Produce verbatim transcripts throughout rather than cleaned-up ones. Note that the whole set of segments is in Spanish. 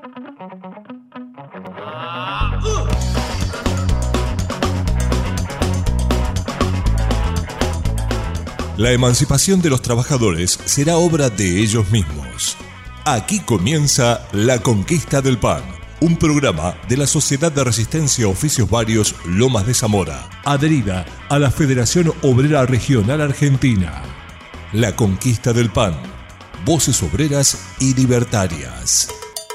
La emancipación de los trabajadores será obra de ellos mismos. Aquí comienza La Conquista del Pan, un programa de la Sociedad de Resistencia Oficios Varios Lomas de Zamora, adherida a la Federación Obrera Regional Argentina. La Conquista del Pan, voces obreras y libertarias.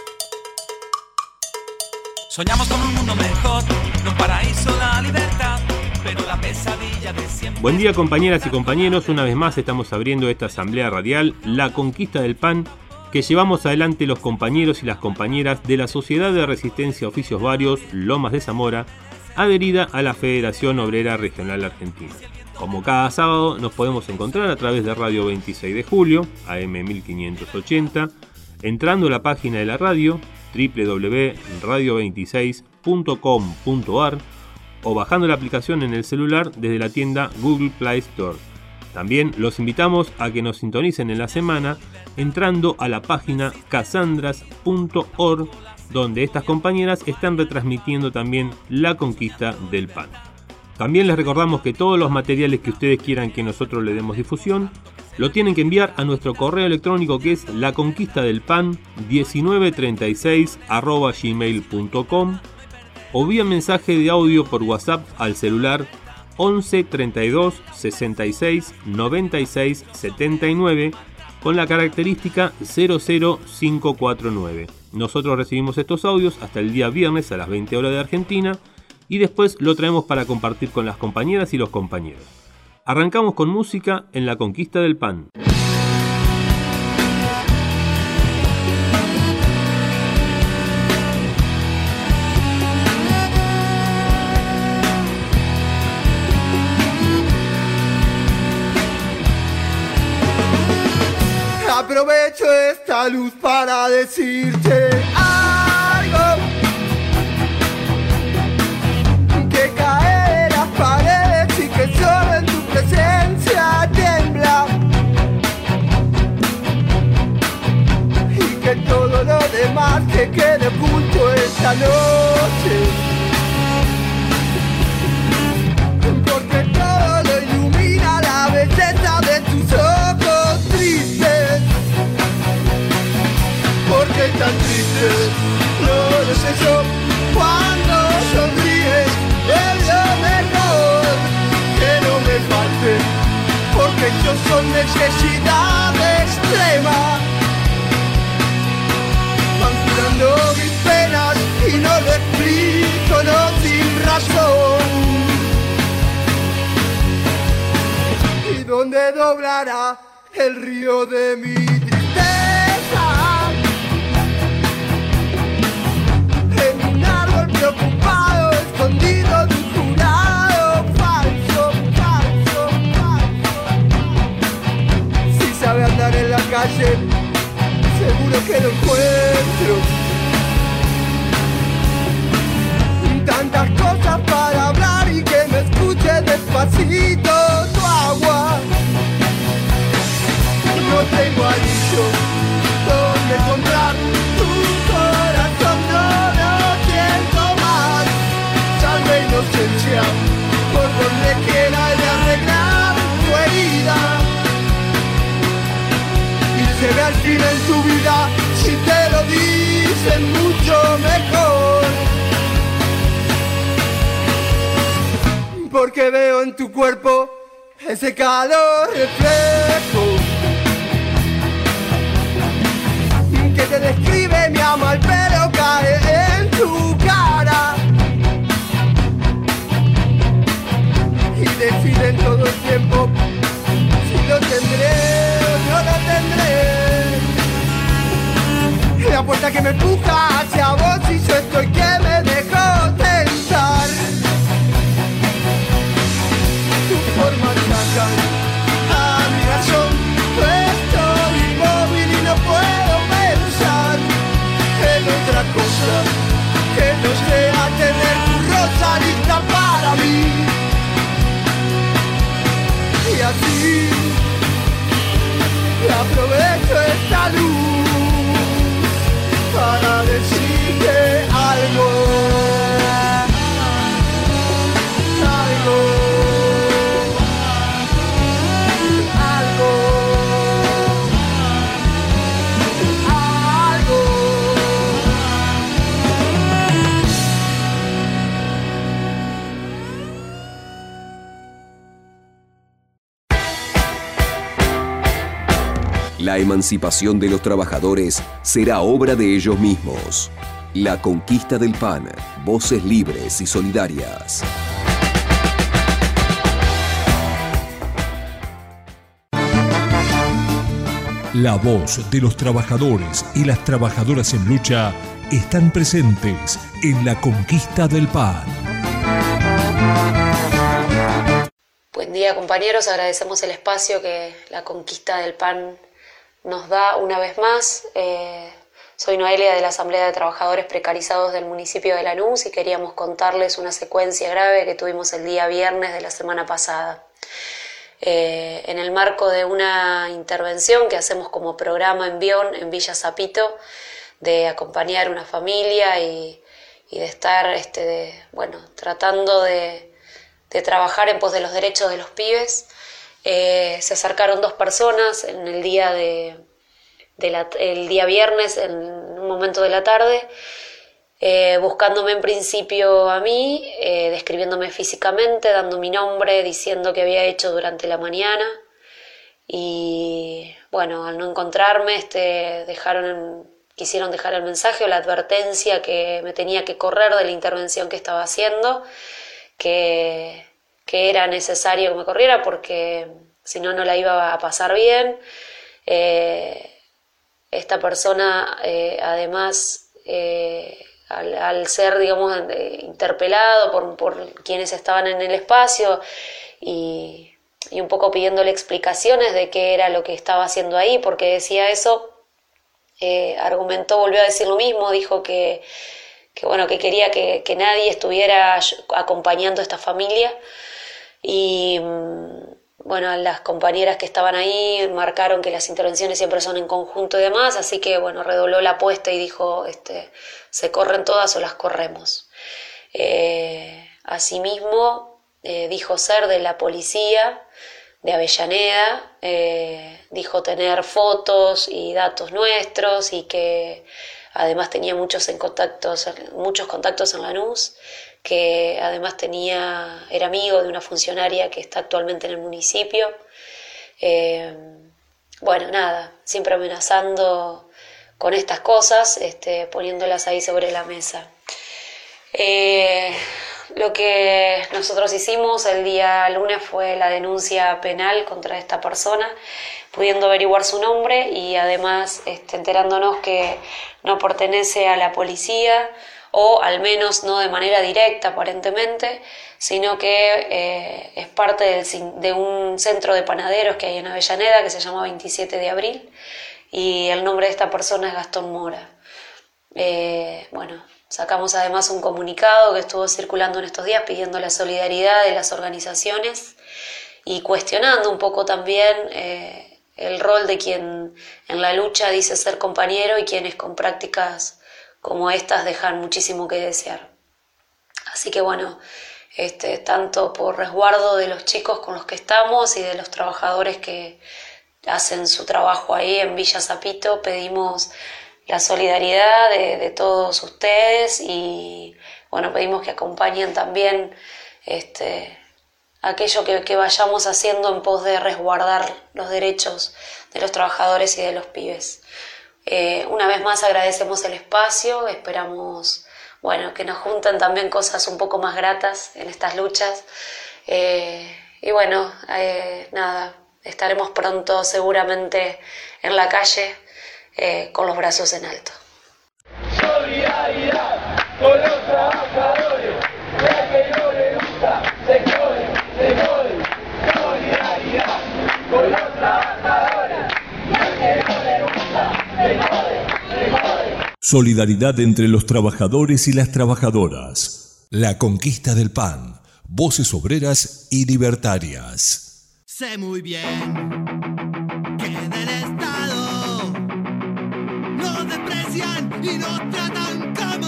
Soñamos con un mundo mejor, no un paraíso, la libertad, pero la pesadilla de siempre. Buen día, compañeras y compañeros, una vez más estamos abriendo esta asamblea radial, La Conquista del Pan, que llevamos adelante los compañeros y las compañeras de la Sociedad de Resistencia Oficios Varios Lomas de Zamora, adherida a la Federación Obrera Regional Argentina. Como cada sábado nos podemos encontrar a través de Radio veintiséis de julio, A M mil quinientos ochenta, entrando a la página de la radio doble u doble u doble u punto radio veintiséis punto com punto a r o bajando la aplicación en el celular desde la tienda Google Play Store. También los invitamos a que nos sintonicen en la semana entrando a la página casandras punto org, donde estas compañeras están retransmitiendo también La Conquista del Pan. También les recordamos que todos los materiales que ustedes quieran que nosotros le demos difusión lo tienen que enviar a nuestro correo electrónico, que es laconquistadelpan diecinueve treinta y seis arroba gmail punto com, o vía mensaje de audio por WhatsApp al celular once treinta y dos sesenta y seis noventa y seis setenta y nueve con la característica cero cero cinco cuatro nueve. Nosotros recibimos estos audios hasta el día viernes a las veinte horas de Argentina y después lo traemos para compartir con las compañeras y los compañeros. Arrancamos con música en La Conquista del Pan. Aprovecho esta luz para decirte algo que cae de las paredes y que solo en tu presencia tiembla, y que todo lo demás que quede oculto esta noche, porque todo lo ilumina la belleza de tus ojos tristes. Porque tan triste, no lo sé yo, cuando sonríes es lo mejor que no me falte, porque yo soy necesidad extrema, van curando mis penas y no lo explico, no sin razón. ¿Y dónde doblará el río de mi tristeza? Preocupado, escondido de un jurado falso, falso, falso. Si sabe andar en la calle, seguro que lo encuentro. Tantas cosas para hablar y que me escuche despacito tu agua. No tengo anillo donde encontrar tu corazón, no lo siento más. Salve inocencia por donde quiera de arreglar tu herida, y se ve al fin en tu vida si te lo dicen mucho mejor, porque veo en tu cuerpo ese calor reflejo que te describe mi amor, el pelo cae en tu cara y deciden todo el tiempo si lo tendré o no lo tendré. La puerta que me empuja hacia vos y yo estoy que me dejo tentar. Tu forma saca a mi razón, estoy inmóvil y no puedo pensar en otra cosa que no sea tener tu rosa lista para mí. Y así aprovecho esta luz para decir exige algo, algo, algo, algo. La emancipación de los trabajadores será obra de ellos mismos. La conquista del P A N. Voces libres y solidarias. La voz de los trabajadores y las trabajadoras en lucha están presentes en la conquista del P A N. Buen día, compañeros. Agradecemos el espacio que la conquista del P A N nos da una vez más. Eh, soy Noelia de la Asamblea de Trabajadores Precarizados del municipio de Lanús y queríamos contarles una secuencia grave que tuvimos el día viernes de la semana pasada. Eh, en el marco de una intervención que hacemos como programa en Bion, en Villa Zapito, de acompañar una familia y, y de estar este, de, bueno, tratando de, de trabajar en pos de los derechos de los pibes. Eh, se acercaron dos personas en el día de, de la, el día viernes, en un momento de la tarde, eh, buscándome en principio a mí, eh, describiéndome físicamente, dando mi nombre, diciendo qué había hecho durante la mañana. Y bueno, al no encontrarme, este, dejaron, quisieron dejar el mensaje o la advertencia que me tenía que correr de la intervención que estaba haciendo, que... que era necesario que me corriera porque si no, no la iba a pasar bien. Eh, esta persona, eh, además, eh, al, al ser, digamos, interpelado por, por quienes estaban en el espacio y, y un poco pidiéndole explicaciones de qué era lo que estaba haciendo ahí, porque decía eso, eh, argumentó, volvió a decir lo mismo, dijo que, que, bueno, que quería que, que nadie estuviera acompañando a esta familia. Y bueno, las compañeras que estaban ahí marcaron que las intervenciones siempre son en conjunto y demás, así que bueno, redobló la apuesta y dijo, este, se corren todas o las corremos. Eh, asimismo, eh, dijo ser de la policía de Avellaneda, eh, dijo tener fotos y datos nuestros y que además tenía muchos, en contactos, muchos contactos en Lanús, que además tenía, era amigo de una funcionaria que está actualmente en el municipio. Eh, bueno, nada, siempre amenazando con estas cosas, este, poniéndolas ahí sobre la mesa. Eh, lo que nosotros hicimos el día lunes fue la denuncia penal contra esta persona, pudiendo averiguar su nombre y además este, enterándonos que no pertenece a la policía, o al menos no de manera directa aparentemente, sino que eh, es parte del, de un centro de panaderos que hay en Avellaneda que se llama veintisiete de abril y el nombre de esta persona es Gastón Mora. Eh, bueno, sacamos además un comunicado que estuvo circulando en estos días pidiendo la solidaridad de las organizaciones y cuestionando un poco también eh, el rol de quien en la lucha dice ser compañero y quienes con prácticas como estas dejan muchísimo que desear. Así que bueno, este, tanto por resguardo de los chicos con los que estamos y de los trabajadores que hacen su trabajo ahí en Villa Zapito, pedimos la solidaridad de, de todos ustedes y bueno, pedimos que acompañen también este, aquello que, que vayamos haciendo en pos de resguardar los derechos de los trabajadores y de los pibes. Eh, una vez más agradecemos el espacio, esperamos bueno, que nos junten también cosas un poco más gratas en estas luchas eh, y bueno, eh, nada, estaremos pronto seguramente en la calle eh, con los brazos en alto. Solidaridad con los trabajadores, la que no le gusta, se jode, se jode. Solidaridad con los trabajadores, la que no le gusta, se jode, se jode. Solidaridad entre los trabajadores y las trabajadoras. La conquista del P A N. Voces obreras y libertarias. Sé muy bien que del Estado nos desprecian y nos tratan como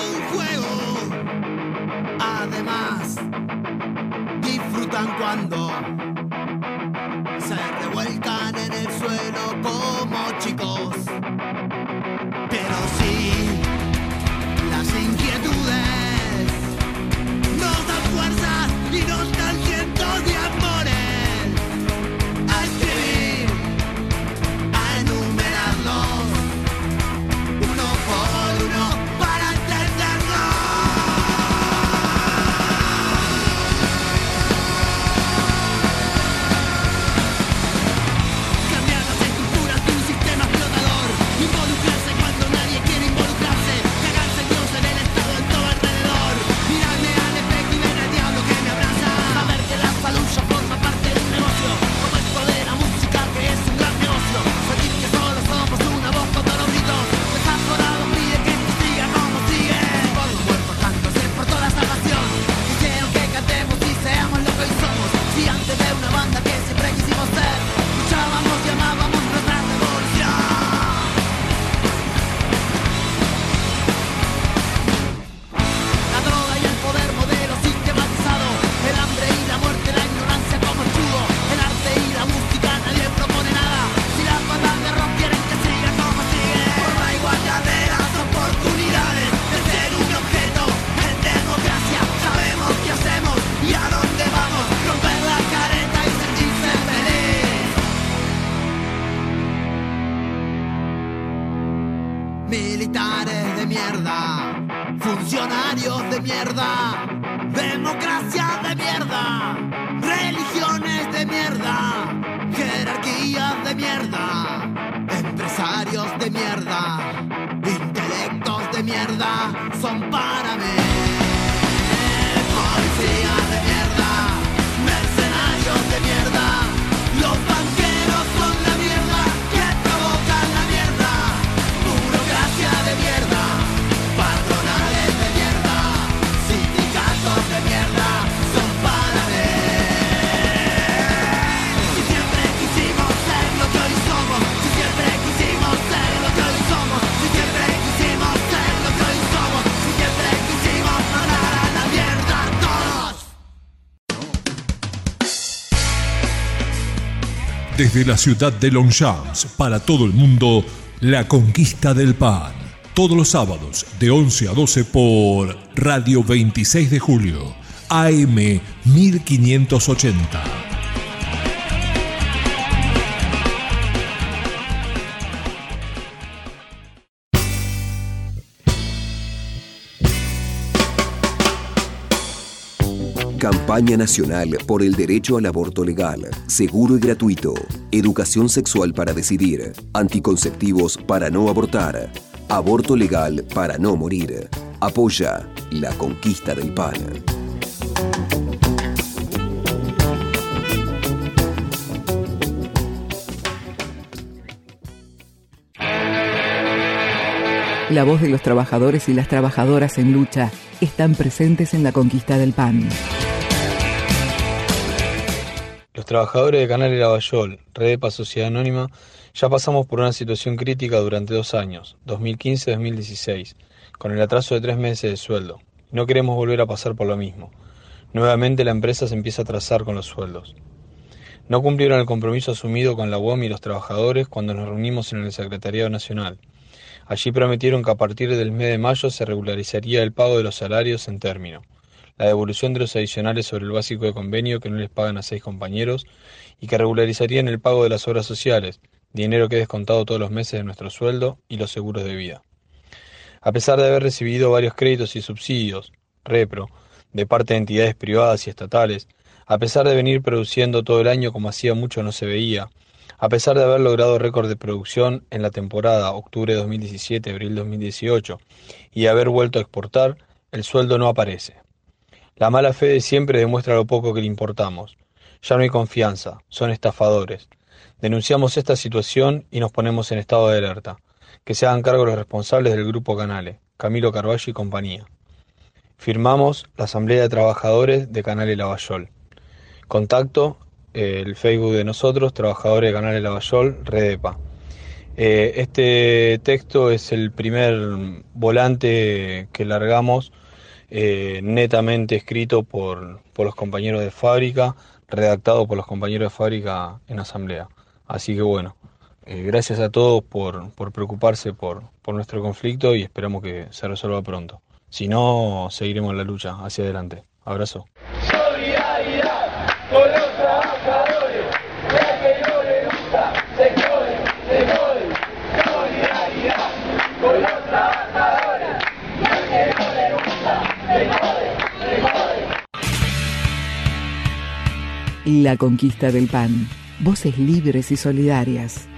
además disfrutan cuando se revuelcan en el suelo como chicos. Pero sí, las inquietudes nos dan fuerzas y nos dan cientos de amores a escribir, a enumerarlos uno por uno para entenderlos. Cambiar las estructuras de un sistema explotador, involucrarse cuando nadie quiere involucrarse, cagarse el Dios en el Estado en todo alrededor, mirarme al espejo y ver al diablo que me abraza, saber que la falucha forma parte de un negocio, como el poder de la música que es un gran negocio, sentir que solo somos una voz con todos los gritos, desaforado pide que esto siga como sigue, por los muertos cantos es por toda la salvación, quisieron que cantemos y seamos lo que hoy somos, si antes de una banda que siempre quisimos ser, luchábamos y amábamos nuestra revolución. La droga y el poder modelo sistematizado, el hambre y la muerte, la ignorancia como escudo, el arte y la música nadie propone nada, si las bandas de rock quieren que siga como sigue, por la igualdad de las oportunidades de ser un objeto en democracia, sabemos qué hacemos y a dónde vamos, romper la careta y sentirse feliz. Militares de mierda, funcionarios de mierda, democracia de mierda, religiones de mierda, jerarquías de mierda, empresarios de mierda, intelectos de mierda, son para mí. Policías de mierda, mercenarios de mierda, los banqueros son la mierda que provocan la mierda, burocracia de mierda, patronales de mierda, sindicatos de mierda, son para mí. Si siempre quisimos ser lo que hoy somos, si siempre quisimos ser lo que hoy somos, si siempre quisimos ser lo que hoy somos, si siempre quisimos mandar a la mierda a todos. Desde la ciudad de Longchamps, para todo el mundo, La Conquista del Pan. Todos los sábados, de once a doce por Radio veintiséis de Julio, A M mil quinientos ochenta. Campaña nacional por el derecho al aborto legal, seguro y gratuito, educación sexual para decidir, anticonceptivos para no abortar, aborto legal para no morir. Apoya La Conquista del Pan. La voz de los trabajadores y las trabajadoras en lucha están presentes en La Conquista del Pan. Los trabajadores de Canal El Lavallol, Redepa Sociedad Anónima, ya pasamos por una situación crítica durante dos años, dos mil quince a dos mil dieciséis, con el atraso de tres meses de sueldo. No queremos volver a pasar por lo mismo. Nuevamente la empresa se empieza a atrasar con los sueldos. No cumplieron el compromiso asumido con la U O M y los trabajadores cuando nos reunimos en el Secretariado Nacional. Allí prometieron que a partir del mes de mayo se regularizaría el pago de los salarios en término, la devolución de los adicionales sobre el básico de convenio que no les pagan a seis compañeros y que regularizarían el pago de las obras sociales, dinero que es descontado todos los meses de nuestro sueldo, y los seguros de vida. A pesar de haber recibido varios créditos y subsidios, repro, de parte de entidades privadas y estatales, a pesar de venir produciendo todo el año como hacía mucho no se veía, a pesar de haber logrado récord de producción en la temporada octubre de dos mil diecisiete, abril de dos mil dieciocho, y haber vuelto a exportar, el sueldo no aparece. La mala fe de siempre demuestra lo poco que le importamos. Ya no hay confianza, son estafadores. Denunciamos esta situación y nos ponemos en estado de alerta. Que se hagan cargo los responsables del Grupo Canale, Camilo Carballo y compañía. Firmamos la Asamblea de Trabajadores de Canal El Lavallol. Contacto, eh, el Facebook de nosotros, Trabajadores de Canal El Lavallol, Redepa. Eh, este texto es el primer volante que largamos eh, netamente escrito por, por los compañeros de fábrica, redactado por los compañeros de fábrica en asamblea. Así que bueno, eh, gracias a todos por, por preocuparse por, por nuestro conflicto y esperamos que se resuelva pronto. Si no, seguiremos la lucha hacia adelante. Abrazo. Solidaridad con los trabajadores, ya que no le gusta, se jode, se jode. Solidaridad con los trabajadores, ya que no le gusta, se jode, se jode. La conquista del pan. Voces libres y solidarias.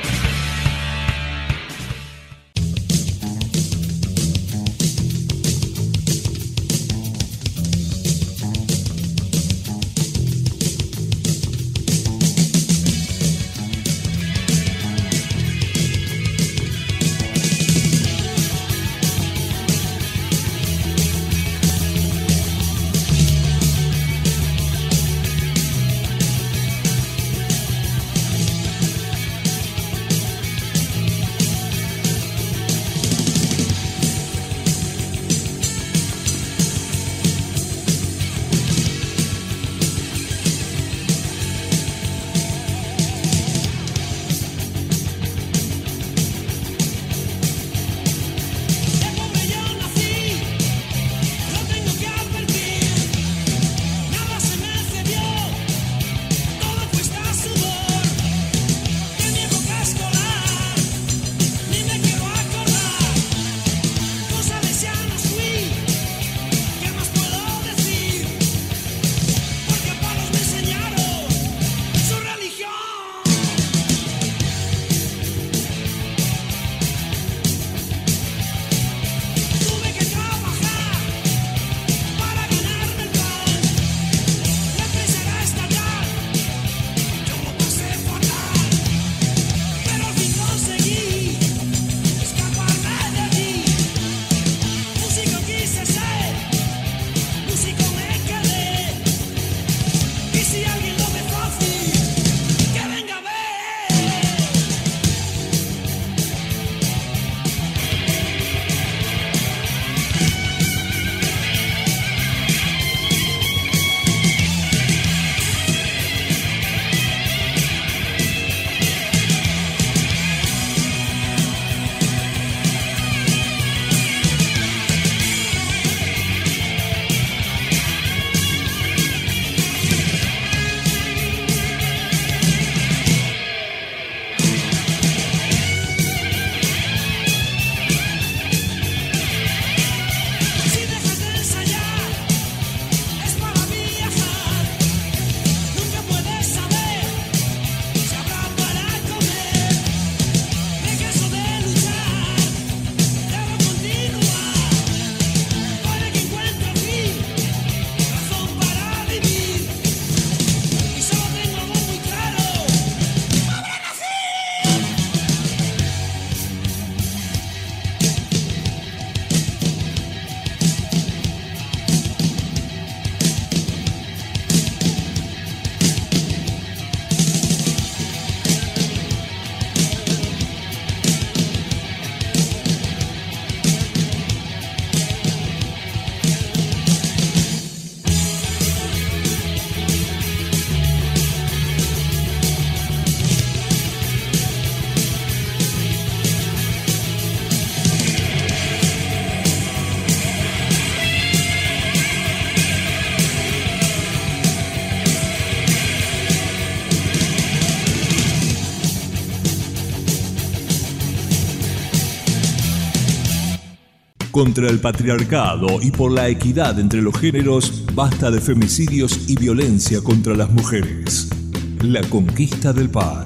Contra el patriarcado y por la equidad entre los géneros, basta de femicidios y violencia contra las mujeres. La conquista del pan.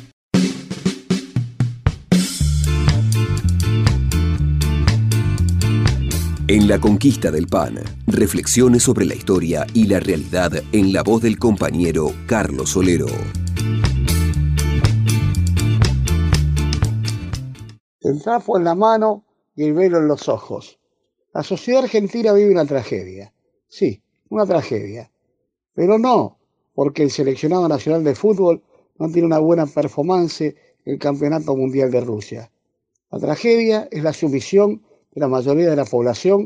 En La conquista del pan, reflexiones sobre la historia y la realidad en la voz del compañero Carlos Solero. El trapo en la mano y el velo en los ojos. La sociedad argentina vive una tragedia. Sí, una tragedia. Pero no porque el seleccionado nacional de fútbol no tiene una buena performance en el Campeonato Mundial de Rusia. La tragedia es la sumisión de la mayoría de la población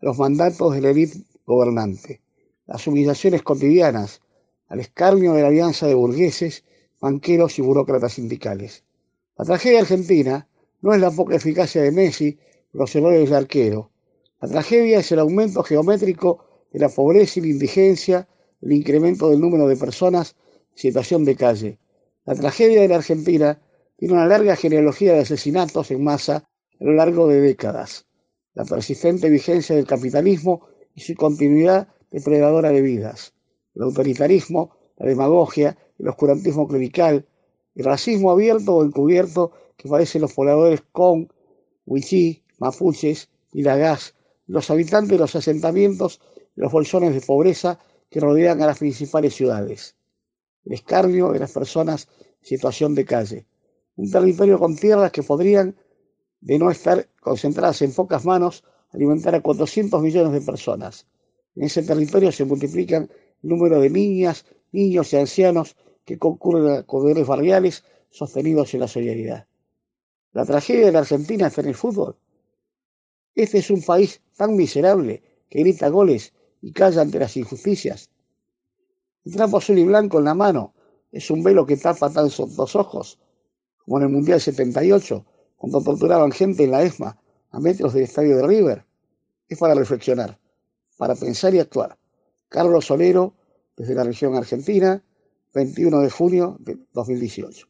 los mandatos de la élite gobernante, las humillaciones cotidianas, al escarnio de la alianza de burgueses, banqueros y burócratas sindicales. La tragedia argentina no es la poca eficacia de Messi, los errores del arquero. La tragedia es el aumento geométrico de la pobreza y la indigencia, el incremento del número de personas en situación de calle. La tragedia de la Argentina tiene una larga genealogía de asesinatos en masa a lo largo de décadas. La persistente vigencia del capitalismo y su continuidad depredadora de vidas. El autoritarismo, la demagogia, el oscurantismo clerical, el racismo abierto o encubierto que padecen los pobladores con, Wichí, mapuches, Ilagás, los habitantes de los asentamientos y los bolsones de pobreza que rodean a las principales ciudades. El escarnio de las personas en situación de calle. Un territorio con tierras que podrían, de no estar concentradas en pocas manos, alimentar a cuatrocientos millones de personas. En ese territorio se multiplican el número de niñas, niños y ancianos que concurren a comedores barriales sostenidos en la solidaridad. La tragedia de la Argentina está en el fútbol. Este es un país tan miserable que grita goles y calla ante las injusticias. El trapo azul y blanco en la mano es un velo que tapa tan dos ojos, como en el Mundial setenta y ocho, cuando torturaban gente en la ESMA a metros del estadio de River. Es para reflexionar, para pensar y actuar. Carlos Solero, desde la región argentina, veintiuno de junio de dos mil dieciocho.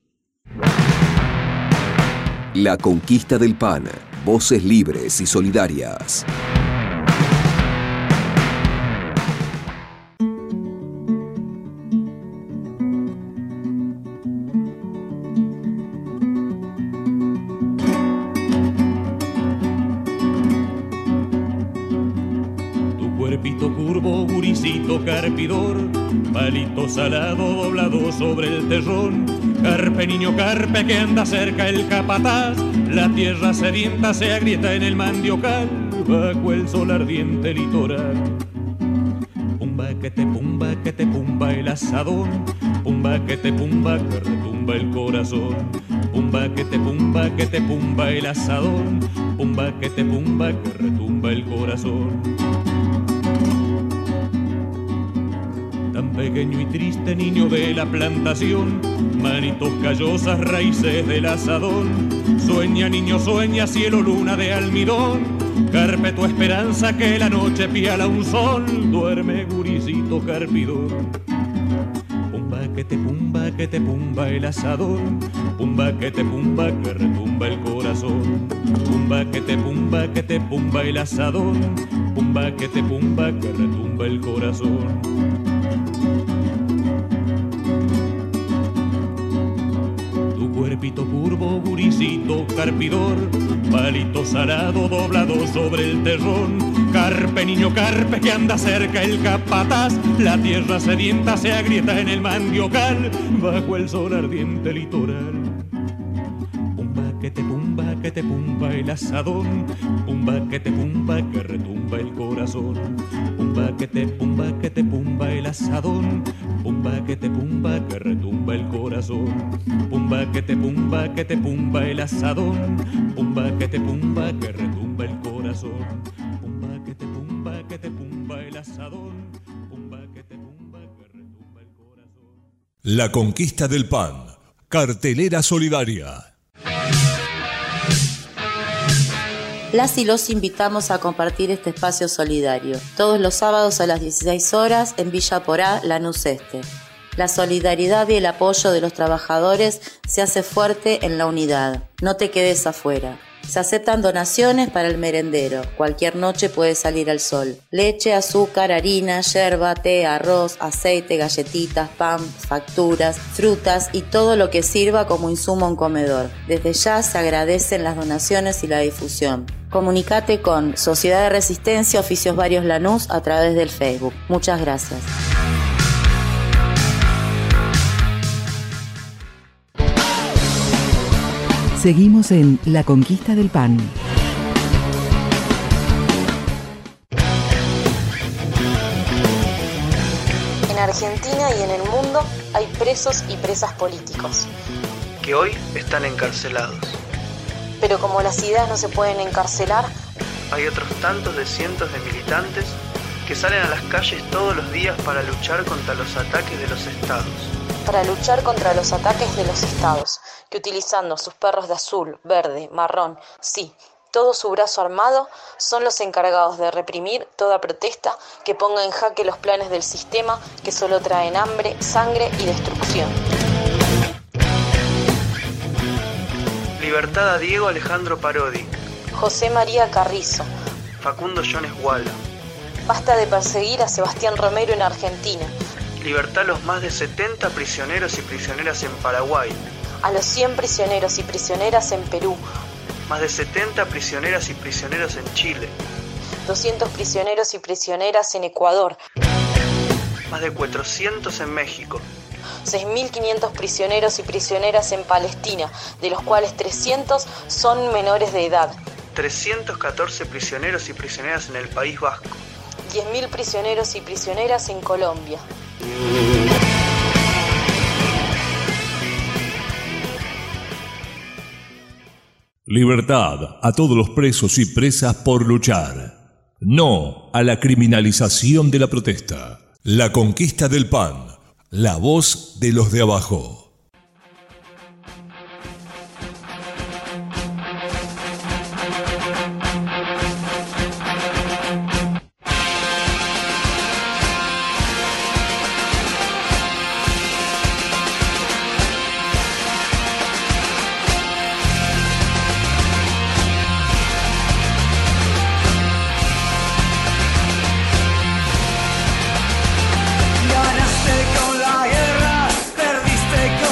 La conquista del pan. Voces libres y solidarias. Cuerpito curvo, guricito carpidor, palito salado doblado sobre el terrón, carpe niño carpe que anda cerca el capataz, la tierra sedienta se agrieta en el mandiocal, bajo el sol ardiente litoral. Pumba que te pumba que te pumba el asadón, pumba que te pumba que retumba el corazón, pumba que te pumba que te pumba el asadón, pumba que te pumba que retumba el corazón. Tan pequeño y triste niño de la plantación, manitos callosas, raíces del asadón. Sueña niño, sueña, cielo, luna de almidón. Carpe tu esperanza que la noche piala un sol. Duerme guricito carpidor. Pumba que te pumba, que te pumba el asadón. Pumba que te pumba, que retumba el corazón. Pumba que te pumba, que te pumba el asadón. Pumba que te pumba, que retumba el corazón. Cuerpito curvo, guricito carpidor, palito salado doblado sobre el terrón, carpe niño carpe que anda cerca el capataz, la tierra sedienta se agrieta en el mandiocal, bajo el sol ardiente litoral. Pumba que te pumba, que te pumba el asadón, pumba que te pumba, que retumba el corazón, pumba que te pumba, que te pumba el asadón, pumba que te pumba, que retumba el corazón, pumba que te pumba, que te pumba el asadón, pumba que te pumba, que retumba el corazón, pumba que te pumba, que te pumba el asadón, pumba que te pumba, que retumba el corazón. La conquista del pan. Cartelera solidaria. Las y los invitamos a compartir este espacio solidario, todos los sábados a las dieciséis horas en Villa Porá, Lanús Este. La solidaridad y el apoyo de los trabajadores se hace fuerte en la unidad. No te quedes afuera. Se aceptan donaciones para el merendero. Cualquier noche puede salir al sol. Leche, azúcar, harina, yerba, té, arroz, aceite, galletitas, pan, facturas, frutas y todo lo que sirva como insumo en comedor. Desde ya se agradecen las donaciones y la difusión. Comunicate con Sociedad de Resistencia Oficios Varios Lanús a través del Facebook. Muchas gracias. Seguimos en La Conquista del Pan. En Argentina y en el mundo hay presos y presas políticos. Que hoy están encarcelados. Pero como las ideas no se pueden encarcelar, hay otros tantos de cientos de militantes que salen a las calles todos los días para luchar contra los ataques de los estados. Para luchar contra los ataques de los estados, que utilizando sus perros de azul, verde, marrón, sí, todo su brazo armado, son los encargados de reprimir toda protesta que ponga en jaque los planes del sistema que solo traen hambre, sangre y destrucción. Libertad a Diego Alejandro Parodi, José María Carrizo, Facundo Jones Walla. Basta de perseguir a Sebastián Romero en Argentina. Libertad a los más de setenta prisioneros y prisioneras en Paraguay. A los cien prisioneros y prisioneras en Perú. Más de setenta prisioneras y prisioneros en Chile. doscientos prisioneros y prisioneras en Ecuador. Más de cuatrocientos en México. seis mil quinientos prisioneros y prisioneras en Palestina, de los cuales trescientos son menores de edad. trescientos catorce prisioneros y prisioneras en el País Vasco. diez mil prisioneros y prisioneras en Colombia. Libertad a todos los presos y presas por luchar. No a la criminalización de la protesta. La conquista del P A N. La voz de los de abajo. Ganaste con la guerra, perdiste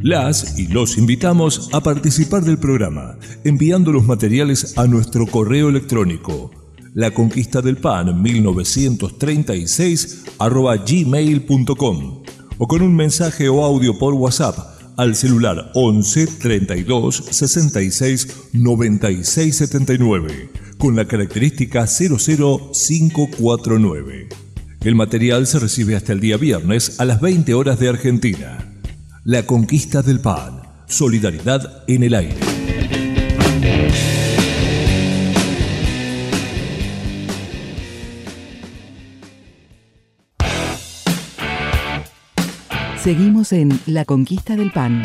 Las y los invitamos a participar del programa, enviando los materiales a nuestro correo electrónico la conquista del pan mil novecientos treinta y seis arroba gmail punto com o con un mensaje o audio por WhatsApp al celular once treinta y dos sesenta y seis noventa y seis setenta y nueve con la característica cero cero cinco cuatro nueve. El material se recibe hasta el día viernes a las veinte horas de Argentina. La conquista del pan. Solidaridad en el aire. Seguimos en La Conquista del Pan.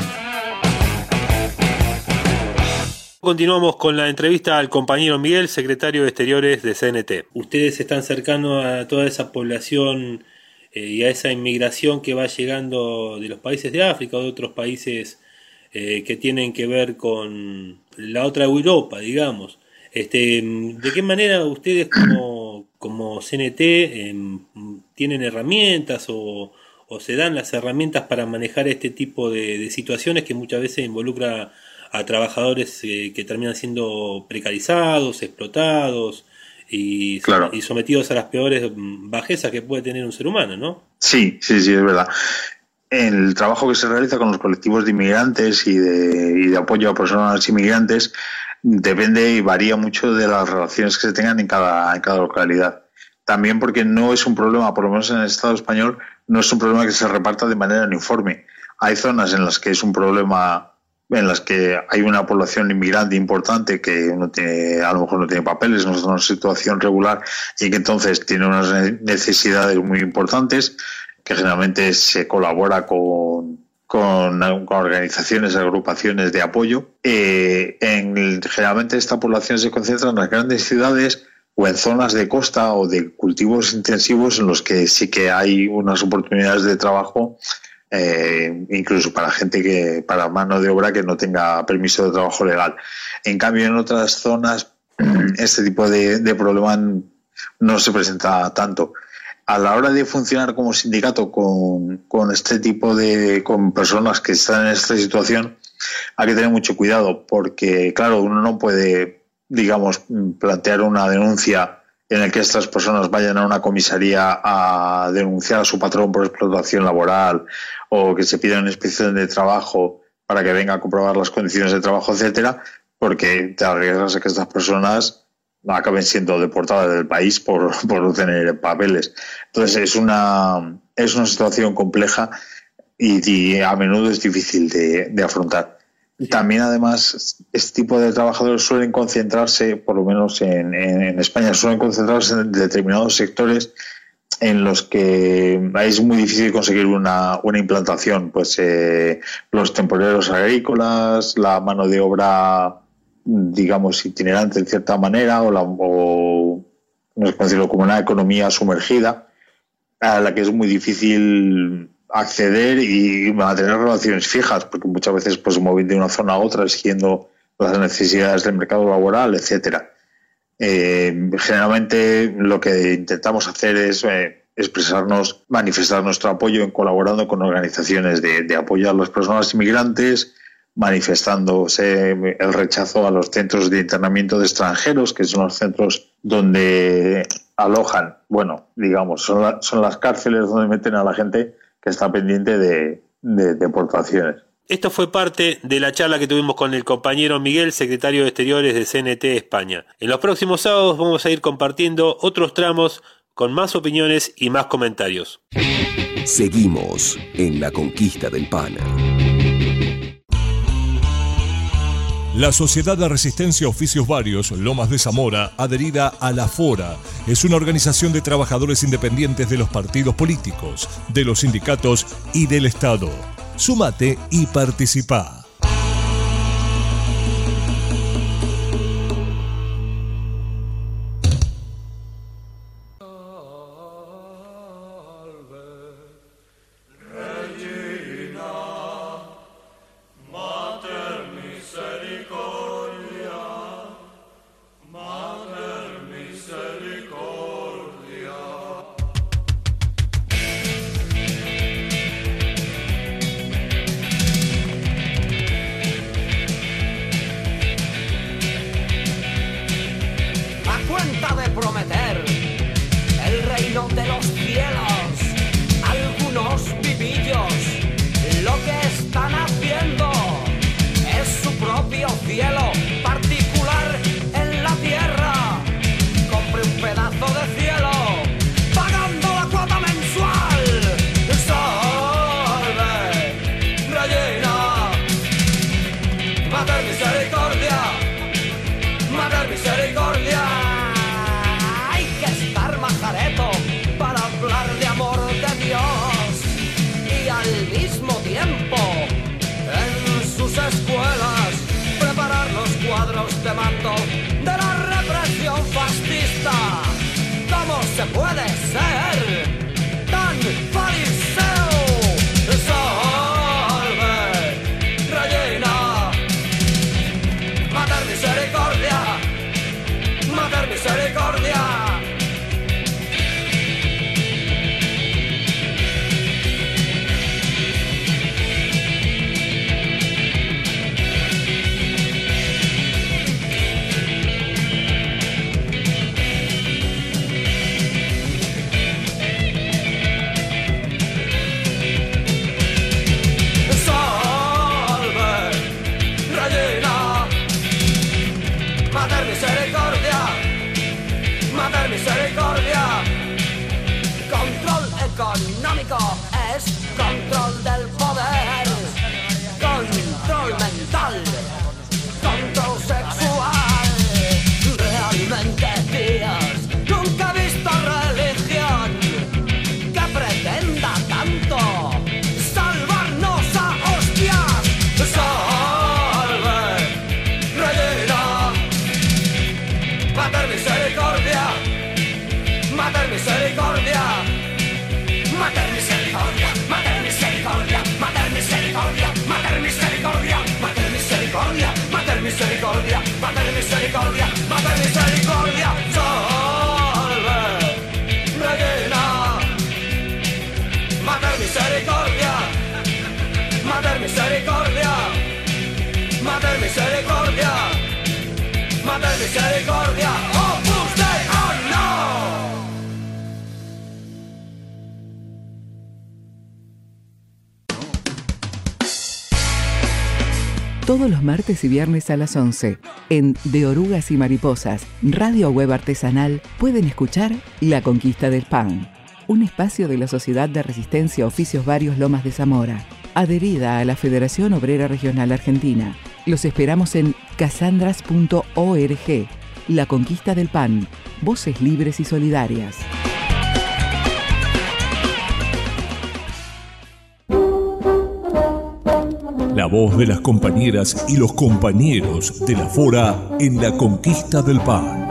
Continuamos con la entrevista al compañero Miguel, secretario de Exteriores de C N T. Ustedes están cercanos a toda esa población eh, y a esa inmigración que va llegando de los países de África o de otros países eh, que tienen que ver con la otra Europa, digamos. Este, ¿de qué manera ustedes como, como C N T eh, tienen herramientas o o se dan las herramientas para manejar este tipo de, de situaciones que muchas veces involucra a trabajadores eh, que terminan siendo precarizados, explotados y, claro. y sometidos a las peores bajezas que puede tener un ser humano, ¿no? Sí, sí, sí, es verdad. El trabajo que se realiza con los colectivos de inmigrantes y de, y de apoyo a personas inmigrantes depende y varía mucho de las relaciones que se tengan en cada, en cada localidad. También porque no es un problema, por lo menos en el Estado español, no es un problema que se reparta de manera uniforme. Hay zonas en las que es un problema, en las que hay una población inmigrante importante que no tiene, a lo mejor no tiene papeles, no está en una situación regular y que entonces tiene unas necesidades muy importantes, que generalmente se colabora con, con, con organizaciones, agrupaciones de apoyo. Eh, en, generalmente esta población se concentra en las grandes ciudades o en zonas de costa o de cultivos intensivos en los que sí que hay unas oportunidades de trabajo, eh, incluso para gente que, para mano de obra que no tenga permiso de trabajo legal. En cambio, en otras zonas, este tipo de, de problema no se presenta tanto. A la hora de funcionar como sindicato con, con este tipo de, con personas que están en esta situación, hay que tener mucho cuidado porque, claro, uno no puede, digamos, plantear una denuncia en la que estas personas vayan a una comisaría a denunciar a su patrón por explotación laboral o que se pida una inspección de trabajo para que venga a comprobar las condiciones de trabajo, etcétera, porque te arriesgas a que estas personas acaben siendo deportadas del país por, por no tener papeles. Entonces es una, es una situación compleja y, y a menudo es difícil de, de afrontar. También, además, este tipo de trabajadores suelen concentrarse, por lo menos en, en, en España, suelen concentrarse en determinados sectores en los que es muy difícil conseguir una, una implantación. Pues eh, los temporeros agrícolas, la mano de obra, digamos, itinerante en cierta manera, o, la, o no sé cómo decirlo, como una economía sumergida, a la que es muy difícil acceder y mantener relaciones fijas, porque muchas veces pues se mueven de una zona a otra siguiendo las necesidades del mercado laboral, etcétera. Eh, generalmente lo que intentamos hacer es eh, expresarnos, manifestar nuestro apoyo en colaborando con organizaciones de, de apoyo a las personas inmigrantes, manifestándose el rechazo a los centros de internamiento de extranjeros, que son los centros donde alojan, bueno, digamos, son, la, son las cárceles donde meten a la gente que está pendiente de, de deportaciones. Esto fue parte de la charla que tuvimos con el compañero Miguel, secretario de Exteriores de C N T España. En los próximos sábados vamos a ir compartiendo otros tramos con más opiniones y más comentarios. Seguimos en La Conquista del Pan. La Sociedad de Resistencia Oficios Varios, Lomas de Zamora, adherida a la FORA, es una organización de trabajadores independientes de los partidos políticos, de los sindicatos y del Estado. Súmate y participa. se puede ser tan fariseo. Salve, rellena, mater misericordia, mater misericordia. Misericordia, control económico es control del poder, control mental, control sexual. Realmente, Dios, nunca he visto religión que pretenda tanto salvarnos a hostias. Salve, rellena, mater misericordia. Mater misericordia, mater misericordia, mater misericordia, mater misericordia, mater misericordia, mater misericordia, mater misericordia, mater misericordia, mater misericordia, salve, rellena, mater misericordia, mater misericordia, mater misericordia, mater misericordia, Opus Dei, oh no. Todos los martes y viernes a las once, en De Orugas y Mariposas, radio web artesanal, pueden escuchar La Conquista del Pan, un espacio de la Sociedad de Resistencia Oficios Varios Lomas de Zamora, adherida a la Federación Obrera Regional Argentina. Los esperamos en casandras punto org. La Conquista del Pan, voces libres y solidarias. La voz de las compañeras y los compañeros de la Fora en la conquista del pan.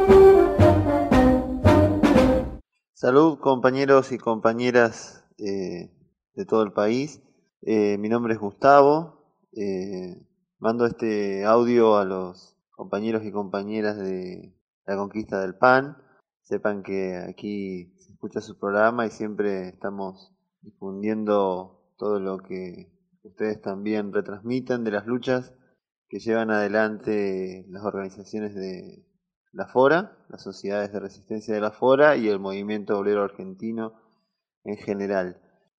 Salud, compañeros y compañeras eh, de todo el país. Eh, mi nombre es Gustavo. Eh, mando este audio a los compañeros y compañeras de la conquista del pan. Sepan que aquí se escucha su programa y siempre estamos difundiendo todo lo que ustedes también retransmiten de las luchas que llevan adelante las organizaciones de la Fora, las sociedades de resistencia de la Fora y el movimiento obrero argentino en general.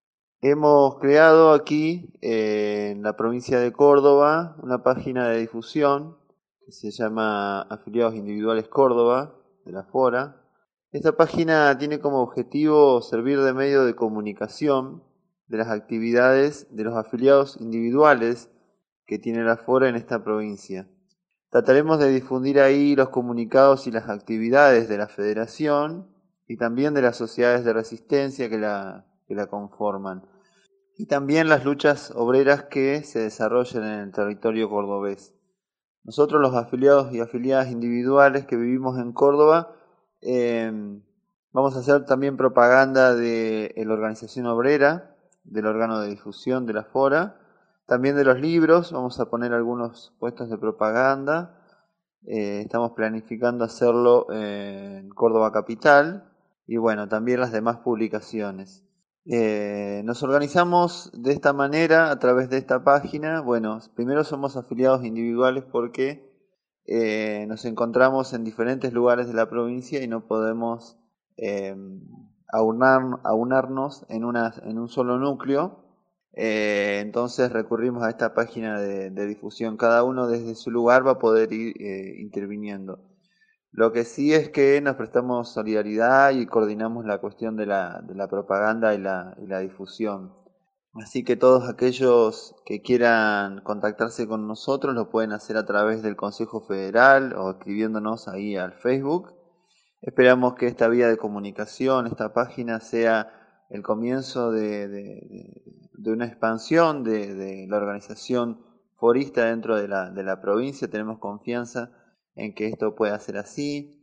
Hemos creado aquí eh, en la provincia de Córdoba una página de difusión que se llama Afiliados Individuales Córdoba de la Fora. Esta página tiene como objetivo servir de medio de comunicación de las actividades de los afiliados individuales que tiene la Fora en esta provincia. Trataremos de difundir ahí los comunicados y las actividades de la Federación y también de las sociedades de resistencia que la, que la conforman. Y también las luchas obreras que se desarrollan en el territorio cordobés. Nosotros, los afiliados y afiliadas individuales que vivimos en Córdoba, eh, vamos a hacer también propaganda de la organización obrera, del órgano de difusión de la Fora, también de los libros. Vamos a poner algunos puestos de propaganda. Eh, estamos planificando hacerlo en Córdoba Capital y bueno, también las demás publicaciones. Eh, nos organizamos de esta manera a través de esta página. Bueno, primero somos afiliados individuales porque eh, nos encontramos en diferentes lugares de la provincia y no podemos eh, aunar, aunarnos en, una, en un solo núcleo. Eh, entonces recurrimos a esta página de, de difusión. Cada uno desde su lugar va a poder ir eh, interviniendo. Lo que sí es que nos prestamos solidaridad y coordinamos la cuestión de la, de la propaganda y la, y la difusión. Así que todos aquellos que quieran contactarse con nosotros lo pueden hacer a través del Consejo Federal o escribiéndonos ahí al Facebook. Esperamos que esta vía de comunicación, esta página, sea el comienzo de, de, de una expansión de, de la organización forista dentro de la, de la provincia. Tenemos confianza en que esto pueda ser así.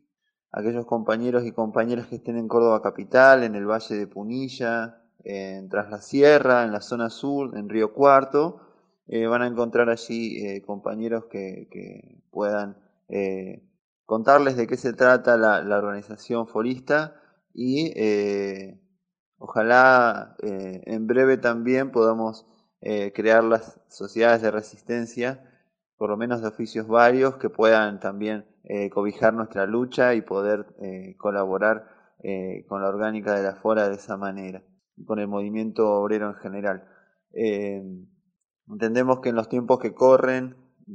aquellos compañeros y compañeras que estén en Córdoba Capital, en el Valle de Punilla, en Tras la Sierra, en la zona sur, en Río Cuarto, eh, van a encontrar allí eh, compañeros que, que puedan eh, contarles de qué se trata la, la organización forista y eh, ojalá eh, en breve también podamos eh, crear las sociedades de resistencia, por lo menos de oficios varios, que puedan también eh, cobijar nuestra lucha y poder eh, colaborar eh, con la orgánica de la Fora de esa manera, con el movimiento obrero en general. Eh, entendemos que en los tiempos que corren,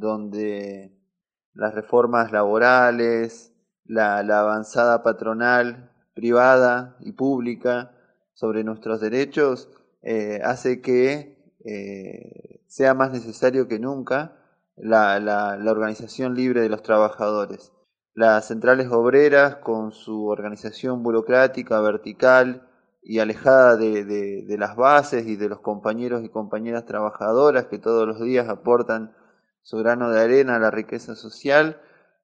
donde las reformas laborales, la, la avanzada patronal, privada y pública sobre nuestros derechos, eh, hace que eh, sea más necesario que nunca la, la, la organización libre de los trabajadores. Las centrales obreras, con su organización burocrática, vertical y alejada de, de, de las bases y de los compañeros y compañeras trabajadoras que todos los días aportan su grano de arena a la riqueza social,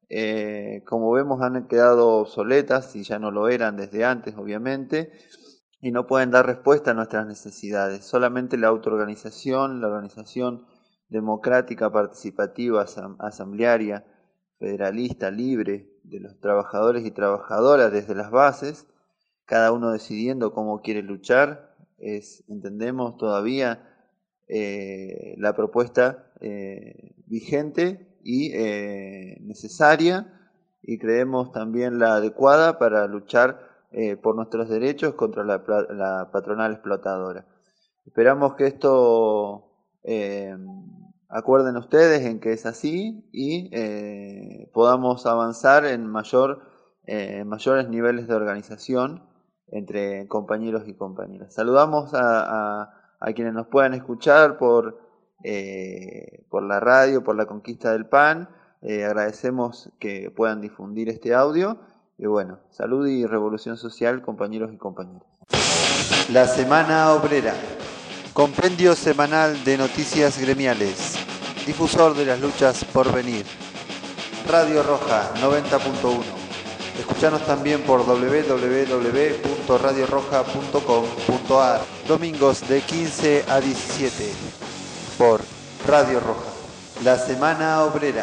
eh, como vemos han quedado obsoletas y ya no lo eran desde antes, obviamente, y no pueden dar respuesta a nuestras necesidades. Solamente la autoorganización, la organización democrática, participativa, asam- asamblearia, federalista, libre, de los trabajadores y trabajadoras desde las bases, cada uno decidiendo cómo quiere luchar, es, entendemos todavía, eh, la propuesta eh, vigente y eh, necesaria, y creemos también la adecuada para luchar eh, por nuestros derechos contra la, la patronal explotadora. Esperamos que esto eh, acuerden ustedes en que es así y eh, podamos avanzar en mayor, eh, mayores niveles de organización entre compañeros y compañeras. Saludamos a, a, a quienes nos puedan escuchar por, eh, por la radio, por La Conquista del Pan. Eh, agradecemos que puedan difundir este audio. Y bueno, salud y revolución social, compañeros y compañeras. La Semana Obrera, compendio semanal de noticias gremiales, difusor de las luchas por venir. Radio Roja noventa punto uno. Escuchanos también por doble u doble u doble u punto radio roja punto com punto a r, domingos de quince a diecisiete, por Radio Roja. La Semana Obrera.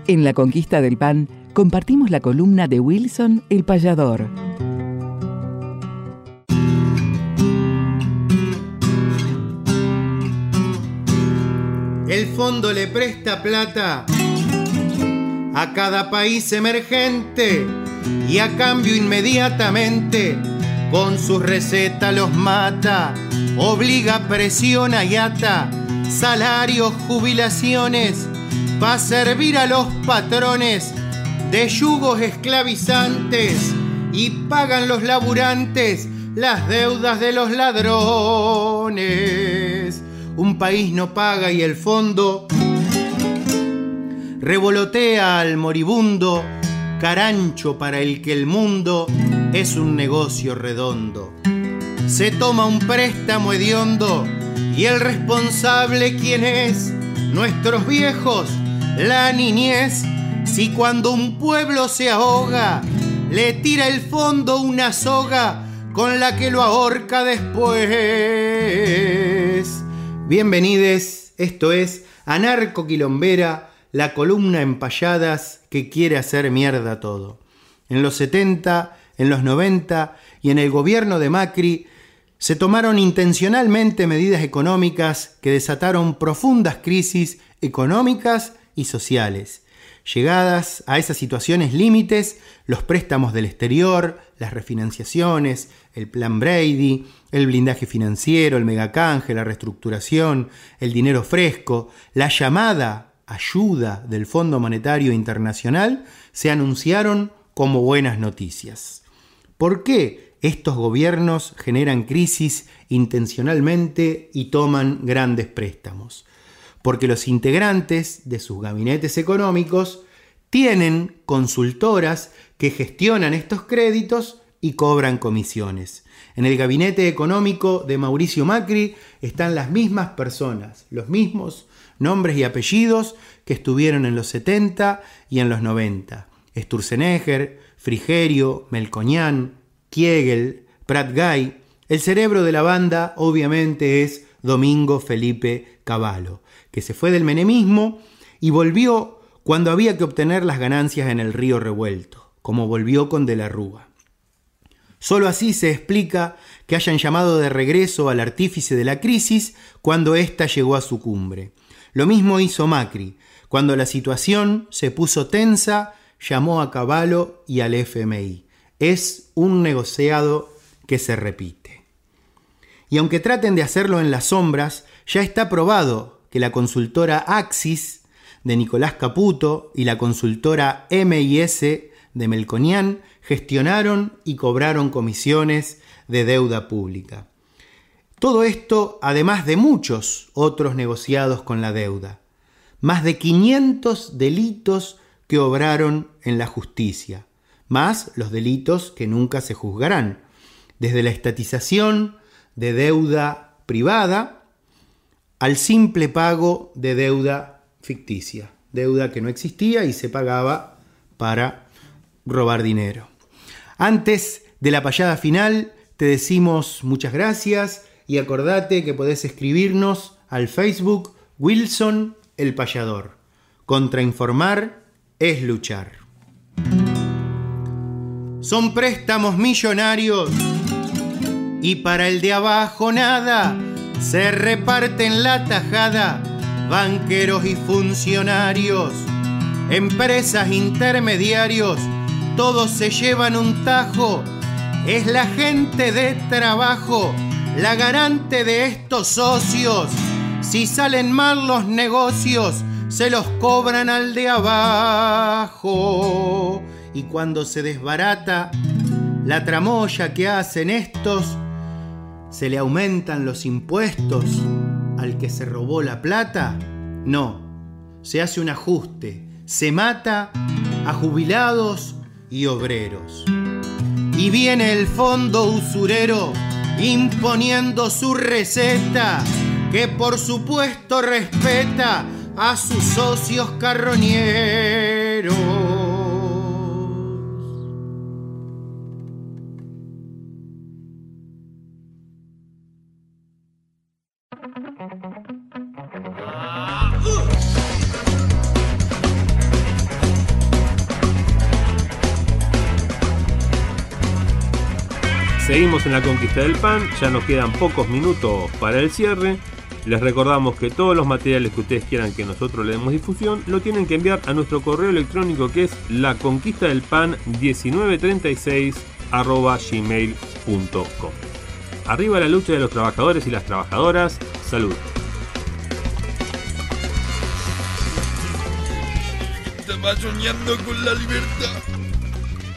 En La Conquista del Pan compartimos la columna de Wilson el Payador. El fondo le presta plata a cada país emergente y a cambio inmediatamente con sus recetas los mata, obliga, presiona y ata salarios, jubilaciones pa' servir a los patrones de yugos esclavizantes y pagan los laburantes las deudas de los ladrones. Un país no paga y el fondo revolotea al moribundo, carancho para el que el mundo es un negocio redondo. Se toma un préstamo hediondo y el responsable, ¿quién es? Nuestros viejos, la niñez. Si cuando un pueblo se ahoga, le tira el fondo una soga con la que lo ahorca después. Bienvenides, esto es Anarco Quilombera, la columna en payadas que quiere hacer mierda todo. En los setenta, en los noventa y en el gobierno de Macri se tomaron intencionalmente medidas económicas que desataron profundas crisis económicas y sociales. Llegadas a esas situaciones límites, los préstamos del exterior, las refinanciaciones, el plan Brady, el blindaje financiero, el megacanje, la reestructuración, el dinero fresco, la llamada ayuda del Fondo Monetario Internacional se anunciaron como buenas noticias. ¿Por qué estos gobiernos generan crisis intencionalmente y toman grandes préstamos? Porque los integrantes de sus gabinetes económicos tienen consultoras que gestionan estos créditos y cobran comisiones. En el gabinete económico de Mauricio Macri están las mismas personas, los mismos nombres y apellidos que estuvieron en los setenta y en los noventa. Sturzenegger, Frigerio, Melconian, Kiegel, Prat-Gay. El cerebro de la banda obviamente es Domingo Felipe Cavallo, que se fue del menemismo y volvió cuando había que obtener las ganancias en el río revuelto, como volvió con De la Rúa. Solo así se explica que hayan llamado de regreso al artífice de la crisis cuando ésta llegó a su cumbre. Lo mismo hizo Macri. Cuando la situación se puso tensa, llamó a Cavallo y al F M I. Es un negociado que se repite. Y aunque traten de hacerlo en las sombras, ya está probado que la consultora Axis de Nicolás Caputo y la consultora M I S de Melconian gestionaron y cobraron comisiones de deuda pública. Todo esto además de muchos otros negociados con la deuda. Más de quinientos delitos que obraron en la justicia, más los delitos que nunca se juzgarán, desde la estatización de deuda privada al simple pago de deuda ficticia, deuda que no existía y se pagaba para robar dinero. Antes de la payada final, te decimos muchas gracias y acordate que podés escribirnos al Facebook Wilson el Payador. Contrainformar es luchar. Son préstamos millonarios y para el de abajo nada, se reparten la tajada banqueros y funcionarios, empresas, intermediarios, todos se llevan un tajo. Es la gente de trabajo la garante de estos socios. Si salen mal los negocios, se los cobran al de abajo. Y cuando se desbarata la tramoya que hacen estos, ¿se le aumentan los impuestos al que se robó la plata? No, se hace un ajuste, se mata a jubilados y obreros. Y viene el fondo usurero imponiendo su receta, que por supuesto respeta a sus socios carroñeros. Seguimos en la conquista del pan, ya nos quedan pocos minutos para el cierre. Les recordamos que todos los materiales que ustedes quieran que nosotros le demos difusión lo tienen que enviar a nuestro correo electrónico, que es laconquistadelpan diecinueve treinta y seis arroba gmail punto com. Arriba la lucha de los trabajadores y las trabajadoras. Salud. Estaba soñando con la libertad.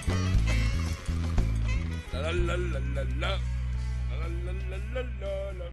La, la, la, la, la. La, la, la, la, la, la.